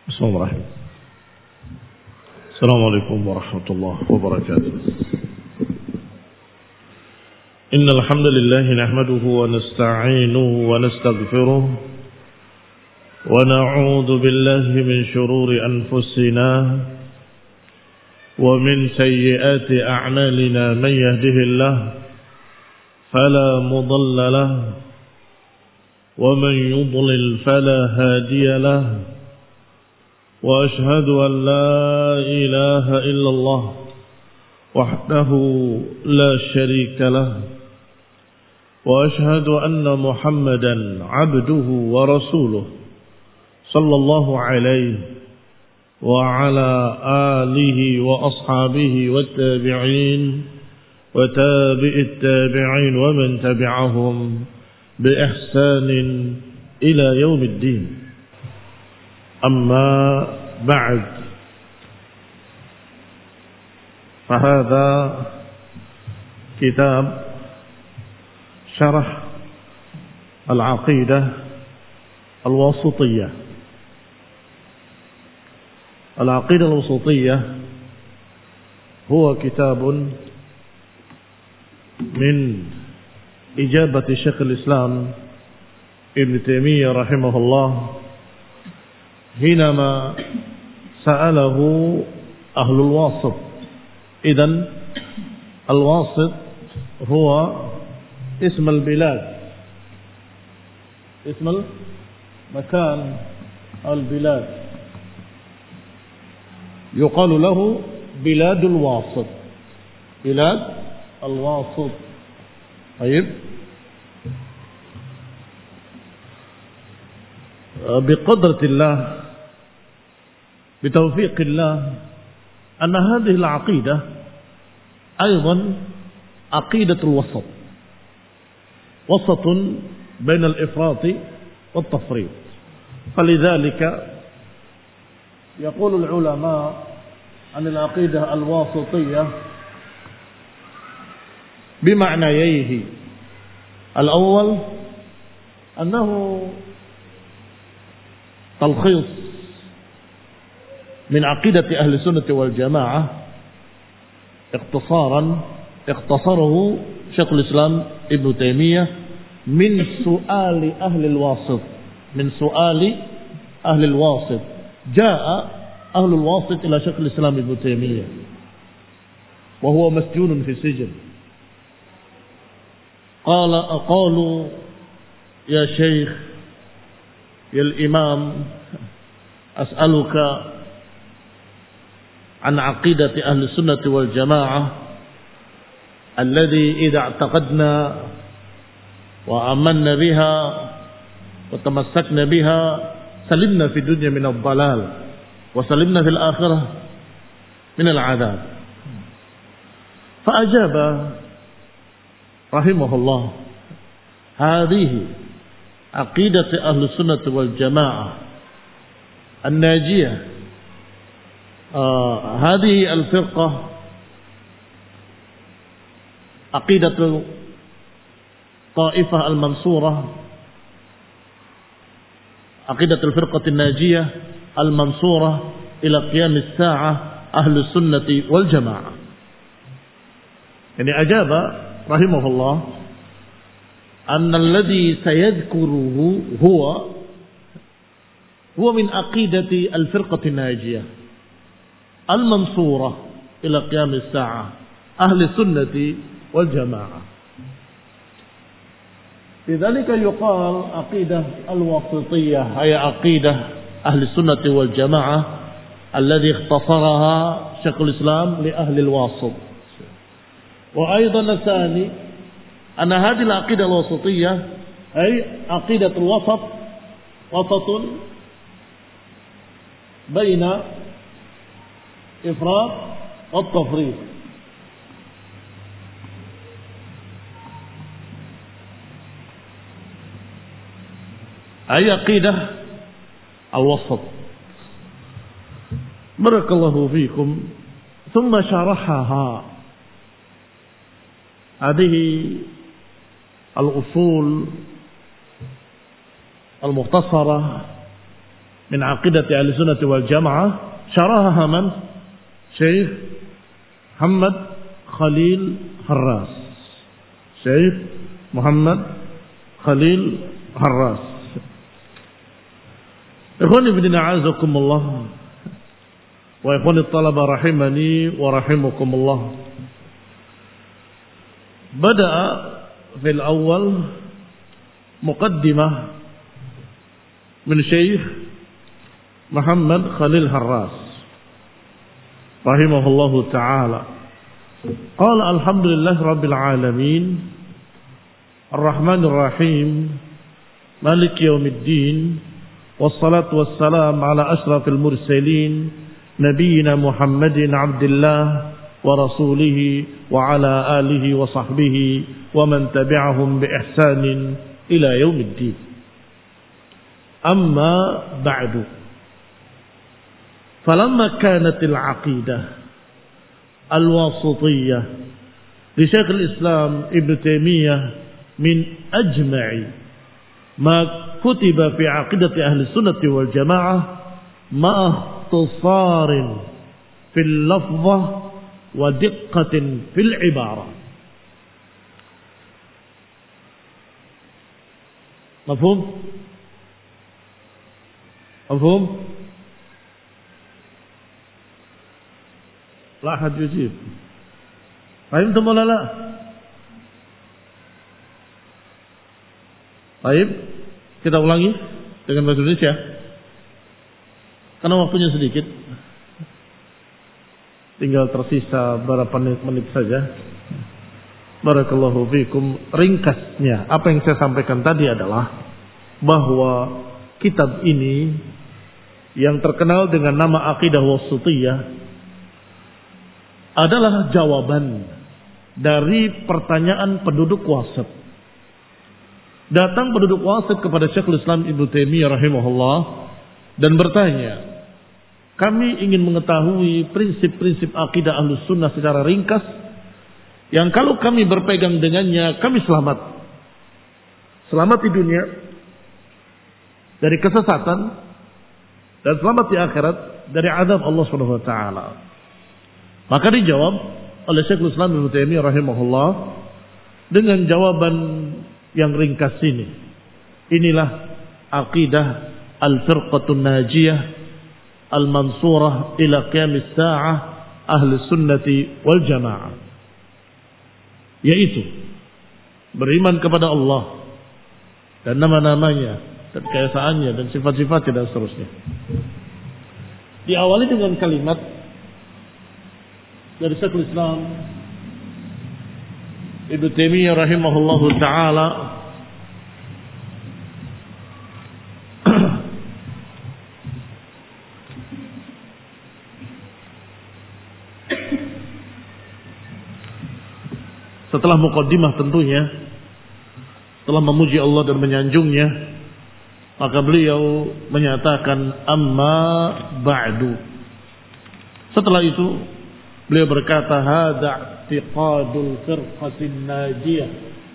Bismillahirrahmanirrahim. Assalamualaikum warahmatullahi wabarakatuh. Innal hamdalillah nahmaduhu wa nasta'inuhu wa nastaghfiruh wa na'udzu billahi min shururi anfusina wa min sayyiati a'malina man yahdihillah fala mudilla lahu wa man yudlil fala hadiya lahu. وأشهد أن لا إله إلا الله وحده لا شريك له وأشهد أن محمدا عبده ورسوله صلى الله عليه وعلى آله وأصحابه والتابعين وتابع التابعين ومن تبعهم بإحسان إلى يوم الدين. أما بعد فهذا كتاب شرح العقيدة الواسطية. العقيدة الواسطية هو كتاب من إجابة شيخ الإسلام ابن تيمية رحمه الله حينما سأله أهل الواسط. إذن الواسط هو اسم البلاد، اسم المكان البلاد، يقال له بلاد الواسط، بلاد الواسط. طيب، بقدرة الله بتوفيق الله أن هذه العقيدة أيضا عقيدة الوسط، وسط بين الإفراط والتفريط. فلذلك يقول العلماء عن العقيدة الواسطية بمعنييه. الأول أنه تلخيص من عقيدة أهل السنة والجماعة اختصره شيخ الإسلام ابن تيمية من سؤال أهل الواسط، من سؤال أهل الواسط. جاء أهل الواسط إلى شيخ الإسلام ابن تيمية وهو مسجون في السجن، قالوا يا شيخ يا الإمام أسألك عن عقيدة أهل السنة والجماعة الذي إذا اعتقدنا وآمنا بها وتمسكنا بها سلمنا في الدنيا من الضلال وسلمنا في الآخرة من العذاب. فأجاب رحمه الله: هذه عقيدة أهل السنة والجماعة الناجية، هذه الفرقة عقيدة طائفة المنصورة، عقيدة الفرقة الناجية المنصورة إلى قيام الساعة أهل السنة والجماعة. يعني أجاب رحمه الله أن الذي سيذكره هو من عقيدة الفرقة الناجية المنصورة إلى قيام الساعة أهل السنة والجماعة. لذلك يقال عقيدة الواسطية هي عقيدة أهل السنة والجماعة الذي اختصرها شيخ الإسلام لأهل الواسط. وأيضا الثاني أن هذه العقيدة الوسطية أي عقيدة الوسط، وسط بين إفراط والتفريط. أي عقيدة الوسط. بارك الله فيكم. ثم شرحها، هذه الأصول المختصرة min aqidati ahlussunnah wal jamaah, syaraha man? Syekh Muhammad Khalil Harras. Syekh Muhammad Khalil Harras. Ikhwani fillah a'azakumullah wa ikhwani talaba rahimani wa rahimakumullah. Bada'a fil awal muqaddimah min Syekh Muhammad Khalil Harras rahimahullahu ta'ala. Qala alhamdulillah rabbil alamin arrahmanir rahim maliki yaumiddin wassalatu wassalam ala ashrafil mursalin nabiyina Muhammadin abdillah wa rasulihi wa ala alihi wa sahbihi wa man tabi'ahum bi ihsanin ila yaumiddin. Amma ba'du. Falamma kanatil aqidah al-wasitiyyah li Syekh al-Islam Ibn Taimiyah min ajma'i ma kutiba fi aqidati ahli sunnati wal jamaah ma'a ikhtisarin fil lafzah wa diqqatin fil ibarah. Mafhum? Mafhum? La ahad yujib. Fahimtum wala la? Baik, kita ulangi dengan bahasa Indonesia. Karena waktunya sedikit. Tinggal tersisa beberapa menit saja. Barakallahu fikum. Ringkasnya, apa yang saya sampaikan tadi adalah bahwa kitab ini yang terkenal dengan nama Aqidah Wasithiyah adalah jawaban dari pertanyaan penduduk Wasit. Datang penduduk Wasit kepada Syekhul Islam Ibnu Taimiyah rahimahullah dan bertanya, kami ingin mengetahui prinsip-prinsip akidah Ahlus Sunnah secara ringkas yang kalau kami berpegang dengannya kami selamat. Selamat di dunia dari kesesatan dan selamat di akhirat dari azab Allah Subhanahu wa taala. Maka dijawab oleh Syekhul Islam Ibnu Taimiyah rahimahullah dengan jawaban yang ringkas ini. Inilah aqidah al-firqatun najiyah al-mansurah ila qiyamis sa'ah ahli sunnati wal jamaah. Yaitu beriman kepada Allah dan nama-namanya dan keesaannya dan sifat-sifatnya dan seterusnya. Diawali dengan kalimat dari Syekhul Islam Ibnu Taimiyah rahimahullahu taala setelah muqaddimah tentunya, setelah memuji Allah dan menyanjungnya, maka beliau menyatakan amma ba'du. Setelah itu beliau berkata hadza i'tiqadul firqatin najiyah.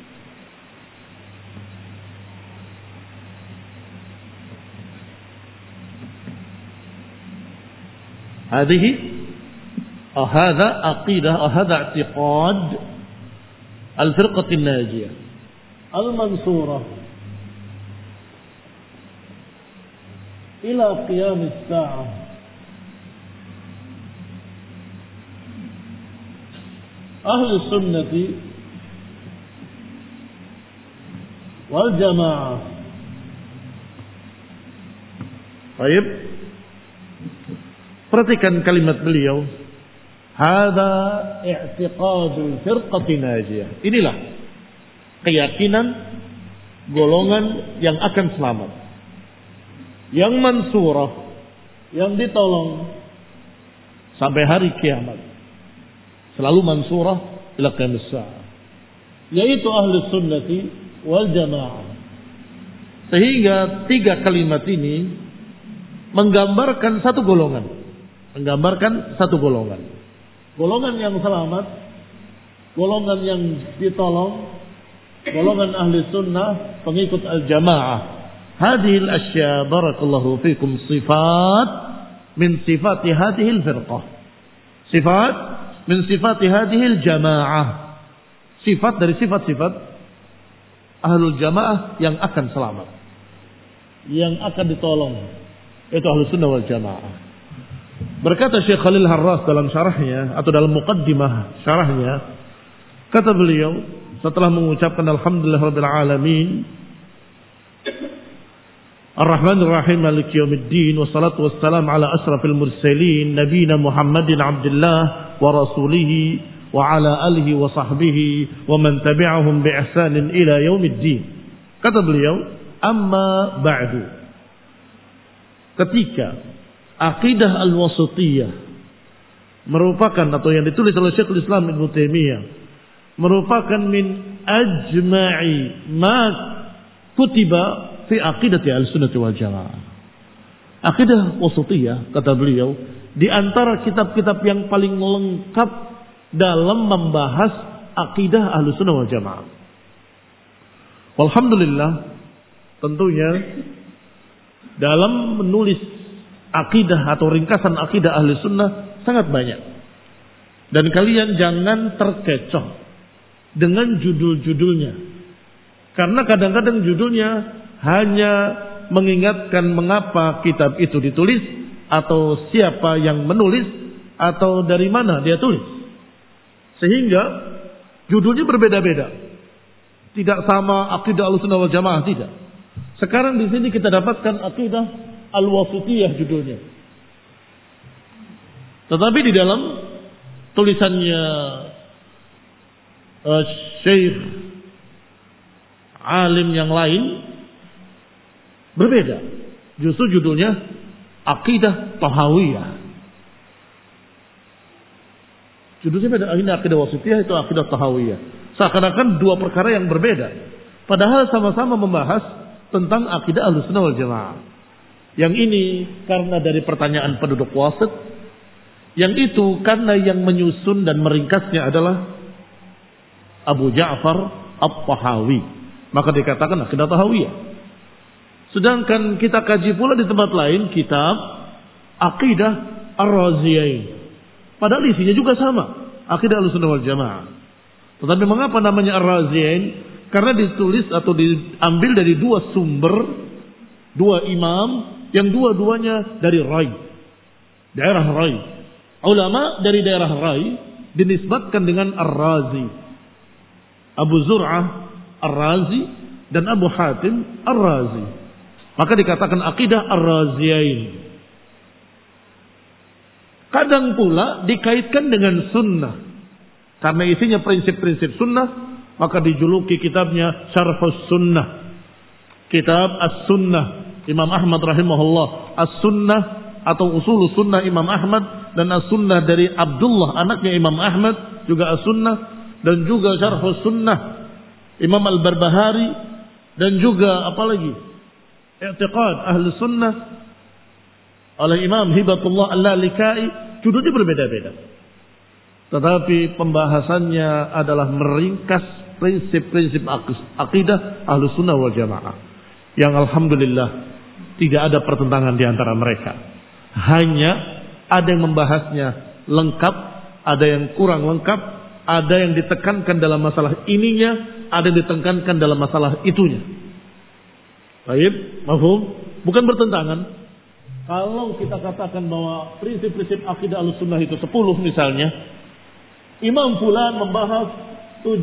Hadhihi hadza aqidah hadza i'tiqad al-firqatin najiyah al-mansurah ila qiyam as-sa'ah ahli sunnati wal jamaah. Baik, perhatikan kalimat beliau, hadza i'tiqadul firqati najiyah. Inilah keyakinan golongan yang akan selamat, yang mansurah, yang ditolong sampai hari kiamat. Selalu mansurah ila qiyamis sa'ah, yaitu ahli sunnati wal jamaah. Sehingga tiga kalimat ini menggambarkan satu golongan, golongan yang selamat, golongan yang ditolong, golongan ahli sunnah pengikut al-jamaah, hadhil asya barakallahu fikum sifat min sifati hadhil firqah. Sifat min sifati hadhil jamaah. Sifat dari sifat-sifat ahlul jamaah yang akan selamat, yang akan ditolong, itu ahlus sunnah wal jamaah. Berkata Syekh Khalil Harras dalam syarahnya atau dalam muqaddimah syarahnya, kata beliau setelah mengucapkan alhamdulillahirabbil alamin Ar-Rahmanir Rahim Maliki Yaumiddin wassalatu wassalamu ala asrafil mursalin nabiyina Muhammadin abdillah wa rasulih wa ala alihi wa sahbihi wa man tabi'ahum bi ihsanin ila yaumiddin. Kata beliau, amma ba'du. Ketika akidah al-wasitiyah merupakan atau yang ditulis oleh Syekhul Islam Ibnu Taimiyah merupakan min ajma'i ma kutiba fi aqidati al-sunnah wal jamaah. Akidah wasitiyah, kata beliau, di antara kitab-kitab yang paling lengkap dalam membahas akidah Ahlussunnah wal Jamaah. Alhamdulillah, tentunya dalam menulis akidah atau ringkasan akidah Ahlussunnah sangat banyak. Dan kalian jangan terkecoh dengan judul-judulnya. Karena kadang-kadang judulnya hanya mengingatkan mengapa kitab itu ditulis, atau siapa yang menulis, atau dari mana dia tulis. Sehingga judulnya berbeda-beda. Tidak sama akidah Ahlussunnah wal Jamaah, tidak. Sekarang di sini kita dapatkan akidah al-wasitiyah judulnya. Tetapi di dalam tulisannya Syekh alim yang lain berbeda. Justru judulnya Aqidah Tahawiyah. Judulnya beda. Ini Aqidah Wasitiyah, itu Aqidah Tahawiyah. Seakan-akan dua perkara yang berbeda. Padahal sama-sama membahas tentang akidah Ahlussunnah wal Jamaah. Yang ini karena dari pertanyaan penduduk wasit. Yang itu karena yang menyusun dan meringkasnya adalah Abu Ja'far At-Tahawi. Maka dikatakan Aqidah Tahawiyah. Sedangkan kita kaji pula di tempat lain kitab Aqidah Ar-Raziyain. Padahal isinya juga sama, Aqidah Ahlussunnah wal Jamaah. Tetapi mengapa namanya Ar-Raziyain? Karena ditulis atau diambil dari dua sumber, dua imam yang dua-duanya dari Rai, daerah Rai. Ulama dari daerah Rai dinisbatkan dengan Ar-Razi. Abu Zur'ah Ar-Razi dan Abu Hatim Ar-Razi. Maka dikatakan Aqidah Ar-Raziyain. Kadang pula dikaitkan dengan sunnah. Karena isinya prinsip-prinsip sunnah, maka dijuluki kitabnya Syarhus Sunnah. Kitab As-Sunnah Imam Ahmad rahimahullah. As-Sunnah atau Usul Sunnah Imam Ahmad, dan As-Sunnah dari Abdullah anaknya Imam Ahmad juga As-Sunnah, dan juga Syarhus Sunnah Imam Al-Barbahari, dan juga apalagi I'tiqad Ahli Sunnah oleh Imam Hibatullah Al-Lalikai. Judulnya berbeda-beda, tetapi pembahasannya adalah meringkas prinsip-prinsip akidah Ahli Sunnah wal Jamaah, yang alhamdulillah tidak ada pertentangan di antara mereka. Hanya ada yang membahasnya lengkap, ada yang kurang lengkap, ada yang ditekankan dalam masalah ininya, ada yang ditekankan dalam masalah itunya. Baik, mafhum? Bukan bertentangan. Kalau kita katakan bahwa prinsip-prinsip akidah Ahlussunnah itu 10 misalnya, Imam Fulan membahas 7,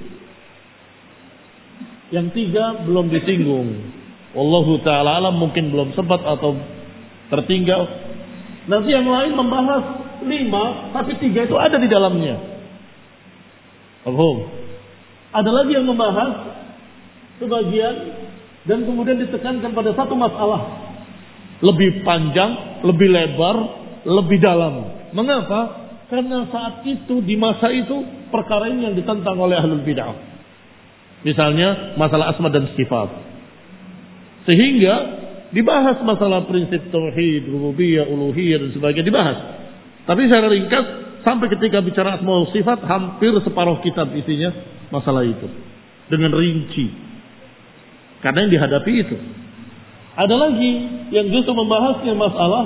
yang 3 belum disinggung. Wallahu ta'ala alam, mungkin belum sempat atau tertinggal. Nanti yang lain membahas 5, tapi 3 itu ada di dalamnya. Mafhum? Ada lagi yang membahas sebagian dan kemudian ditekankan pada satu masalah. Lebih panjang, lebih lebar, lebih dalam. Mengapa? Karena saat itu, di masa itu, perkara ini yang ditentang oleh ahlul bid'ah. Misalnya masalah asma dan sifat. Sehingga dibahas masalah prinsip tauhid, rububiyah, uluhiyah dan sebagainya dibahas. Tapi secara ringkas, sampai ketika bicara asma wa sifat, hampir separuh kitab isinya masalah itu. Dengan rinci. Karena yang dihadapi itu. Ada lagi yang justru membahasnya masalah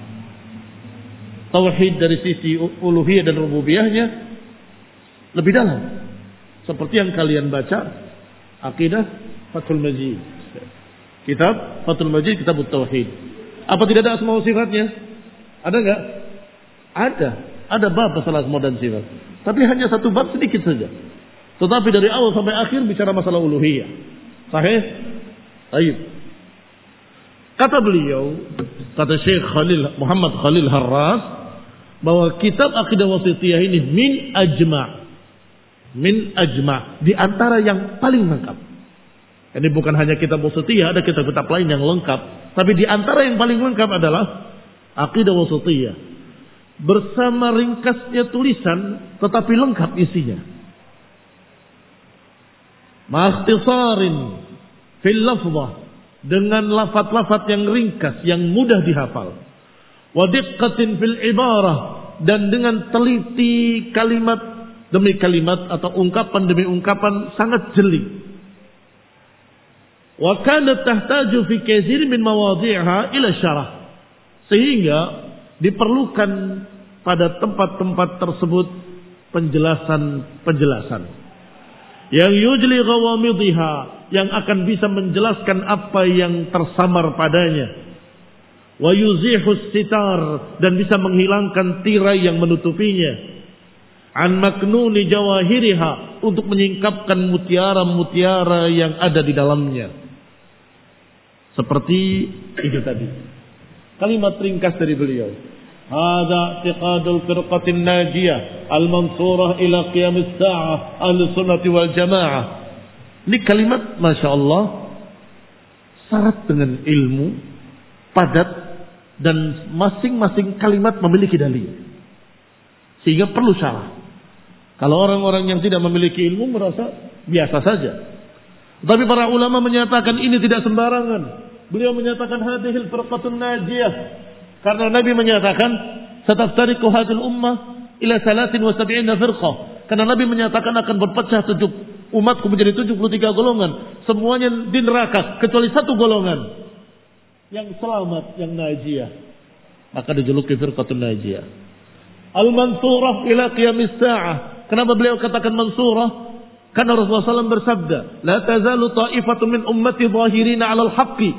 tauhid dari sisi uluhiyah dan rububiyahnya lebih dalam. Seperti yang kalian baca Aqidah Fathul Majid. Kitab Fathul Majid, kitab tauhid. Apa tidak ada asma wa sifatnya? Ada enggak? Ada. Ada bab masalah asma dan sifat. Tapi hanya satu bab sedikit saja. Tetapi dari awal sampai akhir bicara masalah uluhiyah. Sahih? Baik. Kata beliau, kata Syekh Muhammad Khalil Harras, bahwa kitab Aqidah Wasithiyah ini min ajma' di antara yang paling lengkap. Ini bukan hanya kitab Wasithiyah, ada kitab-kitab lain yang lengkap, tapi di antara yang paling lengkap adalah Aqidah Wasithiyah. Bersama ringkasnya tulisan tetapi lengkap isinya. Ma'akhtisarin fil lafzah, dengan lafaz-lafaz yang ringkas, yang mudah dihafal. Wa diqqatin fil ibarah, dan dengan teliti kalimat demi kalimat atau ungkapan demi ungkapan sangat jeli. Wa kanat tahtaju fi katsir min mawadhi'iha ila syarah, sehingga diperlukan pada tempat-tempat tersebut penjelasan yang yujli ghawamidha, yang akan bisa menjelaskan apa yang tersamar padanya, wa yuzihus sitar, dan bisa menghilangkan tirai yang menutupinya, an maknuni jawahiriha, untuk menyingkapkan mutiara-mutiara yang ada di dalamnya. Seperti itu tadi kalimat ringkas dari beliau. Hada i'tiqadul firqatin najiyah al-mansurah ila qiyamis sa'ah ahlussunnah wal jamaah. Ini kalimat Masya Allah syarat dengan ilmu, padat, dan masing-masing kalimat memiliki dalil, sehingga perlu syarah. Kalau orang-orang yang tidak memiliki ilmu merasa biasa saja, tapi para ulama menyatakan ini tidak sembarangan. Beliau menyatakan hadhil firqatun najiyah, karena Nabi menyatakan sataftariqu hadhil ummah ila 73 firqah. Karena Nabi menyatakan akan berpecah umatku menjadi 73 golongan, semuanya di neraka kecuali satu golongan yang selamat, yang najiyah, maka dijuluki firqatun najiyah. Al-mansurah ila qiyamis sa'ah. Kenapa beliau katakan mansurah? Karena Rasulullah SAW bersabda, la tazalu ta'ifatun min ummati zahirina 'alal haqqi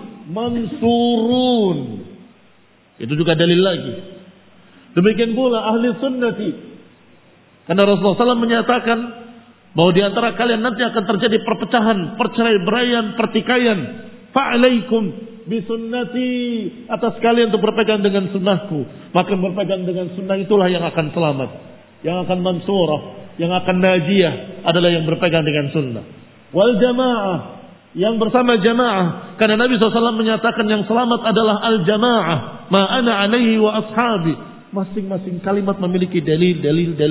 mansurun. Itu juga dalil lagi. Demikian pula ahli sunnati. Karena Rasulullah SAW menyatakan bahwa di antara kalian nanti akan terjadi perpecahan, perceraian, pertikaian. Fa'alaikum bisunnati, atas kalian untuk berpegang dengan sunnahku. Maka berpegang dengan sunnah itulah yang akan selamat, yang akan mansurah, yang akan najiyah adalah yang berpegang dengan sunnah. Wal jamaah, yang bersama jamaah. Karena Nabi SAW menyatakan yang selamat adalah al jamaah, ma ana alaihi wa ashabi. Masing-masing kalimat memiliki dalil.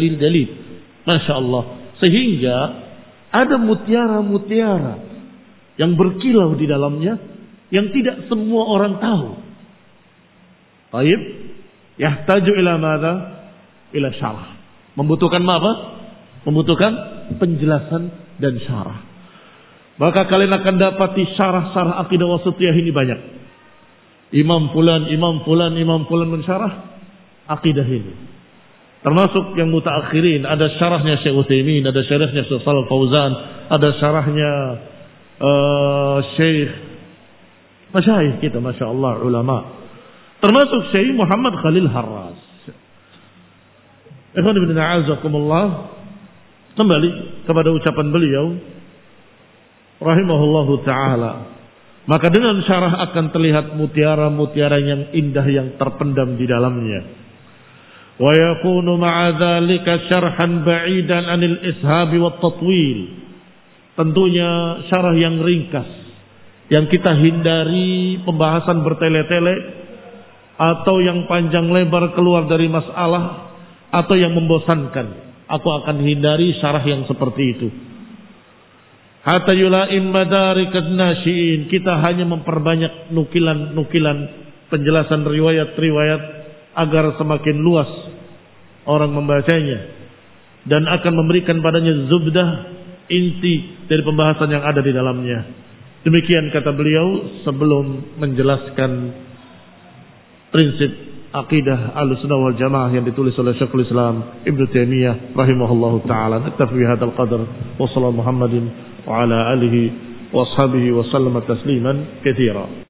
Masya Allah. Sehingga ada mutiara-mutiara yang berkilau di dalamnya, yang tidak semua orang tahu. Baik, yahtaju ila madza? Ila syarah. Membutuhkan apa? Membutuhkan penjelasan dan syarah. Maka kalian akan dapati syarah-syarah Aqidah Wasithiyah ini banyak. Imam fulan mensyarah akidah ini. Termasuk yang mutaakhirin, ada syarahnya Syekh Utsaimin, ada syarahnya Syekh Shalal Fauzan, ada syarahnya Syekh masyayikh kita, Masya Allah, ulama. Termasuk Syekh Muhammad Khalil Harras. Ikhwan ibn a'azakumullah, kembali kepada ucapan beliau rahimahullahu ta'ala. Maka dengan syarah akan terlihat mutiara-mutiara yang indah yang terpendam di dalamnya. Wa yakunu ma'a dzalika syarhan ba'idan 'anil ishab wa tatwil. Tentunya syarah yang ringkas, yang kita hindari pembahasan bertele-tele atau yang panjang lebar keluar dari masalah atau yang membosankan. Aku akan hindari syarah yang seperti itu. Hatta yula'im madarikat nasyiin, kita hanya memperbanyak nukilan-nukilan penjelasan riwayat-riwayat agar semakin luas orang membacanya dan akan memberikan padanya zubdah, inti dari pembahasan yang ada di dalamnya. Demikian kata beliau sebelum menjelaskan prinsip akidah Ahlussunnah wal Jamaah yang ditulis oleh Syekhul Islam Ibnu Taimiyah rahimahullahu taala. Naktafi bihadzal qadar wa sallallahu Muhammadin wa ala alihi wa ashabihi wa sallama tasliman katsira.